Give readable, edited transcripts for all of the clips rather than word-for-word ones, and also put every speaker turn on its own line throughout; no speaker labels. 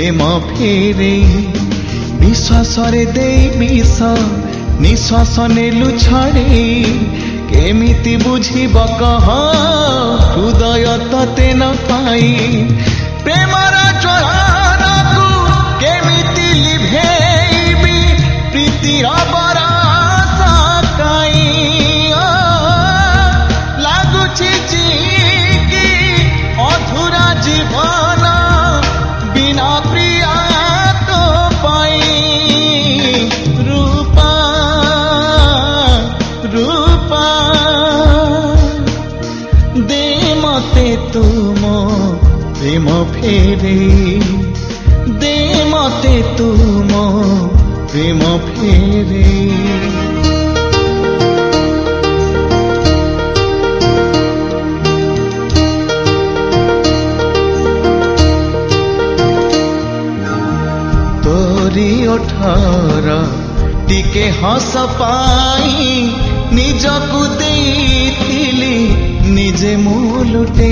प्रेम फेरे विश्वास रे दे विष निश्वास नेलु छाड़ी केमिति बुझिब कह हृदय तते न पाई प्रेमर ज्वलन को केमिति लिभेबी प्रीतिर बरस काई लागुछि कि अधूरा जीवन बिना प्रिया तो पाई रूपा रूपा दे मते तुम प्रेम फेरे दे मते तुम प्रेम फेरे तोरी ओठर टिके हस पाई निजकु देइथिली निजे मुलुटे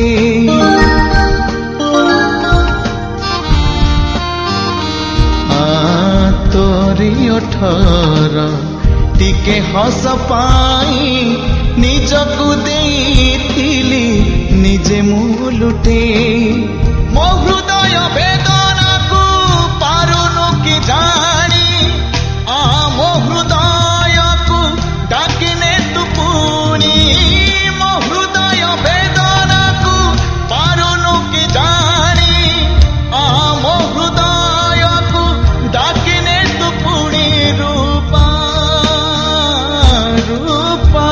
तोरी ओठर टिके हस पाई निजकु देइथिली निजे मुलुटे मो हृदय वेदना को पारुनु कि जानी मो हृदय को डाकिने तु पुणी मो हृदय वेदना को पारुनु कि जानी मो हृदय को डाकिने तु पुणी रूपा रूपा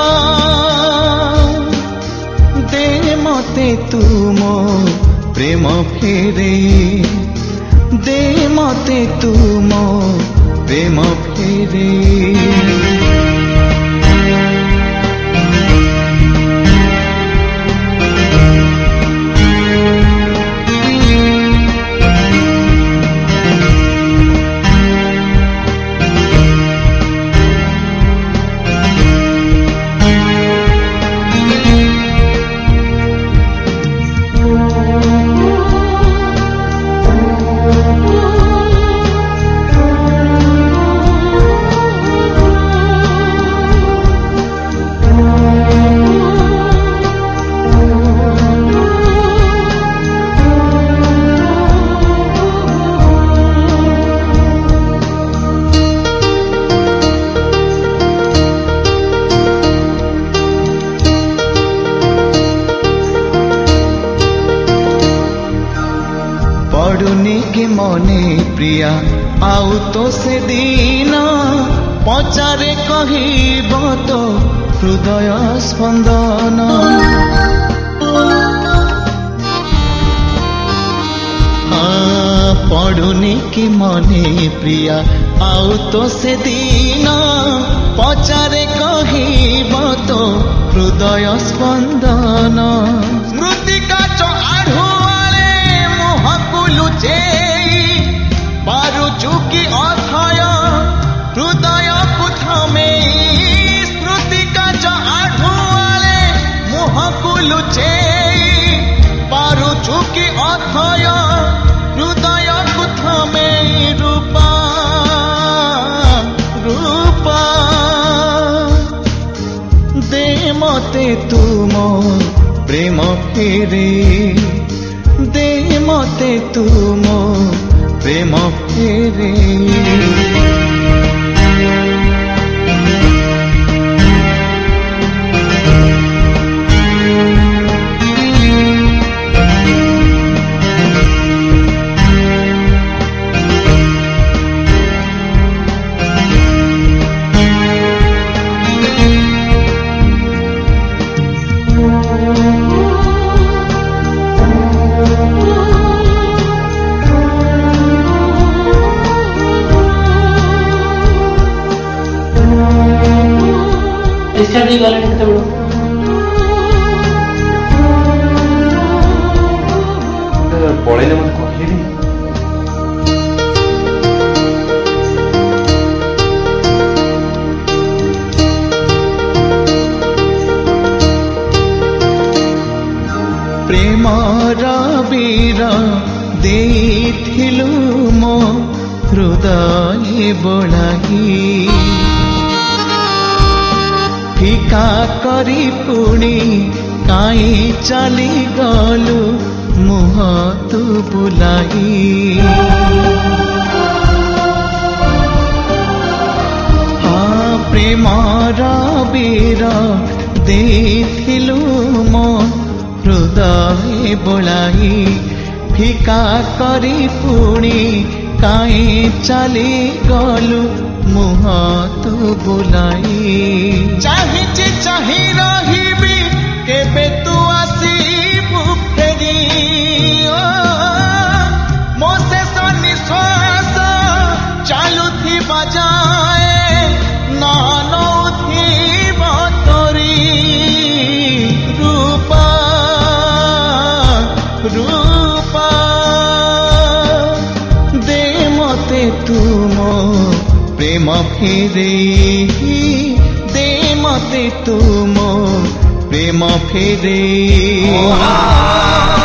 दे मते तुम प्रेम फेरे दे मते तुम प्रेम फेरे पड़ुनी के मने प्रिया आउ तो से दिन पचारे कहिब तो हृदय स्पंदन पड़ुनी के मने प्रिया आउ तो से दिन पचारे कहिब तो हृदय स्पंदन स्मृति काच आढ़ुआले मुहकु लुचेई बारु चुकी अथय हृदय को थमेई स्मृति काच आढ़ुआले मुहकु लुचेई बारु चुकी अथय हृदय को थमेई रूपा रूपा दे मते तुम प्रेम फेरे दे मते तुम प्रेम फेरे
डिस्चार्ज गले केते बड़
पळेले मत कहली
प्रेम वीर देइथिलु बोलाई फिका करी पुणी काई चली गलु मुह तू बुलाई प्रेमर बीर देथिलु मो हृदय बोलाई फिका करी पुणी काई चली गलु मुह तू बुलाई चाहिए चाहि रहिबी केबे तू आसीबु फेरी मो शेष निश्वास चालुथिबा जाए नौथिब तोरी रूपा रूपा दे मते तुम प्रेम फेरे दे मते तुम प्रेम फेरे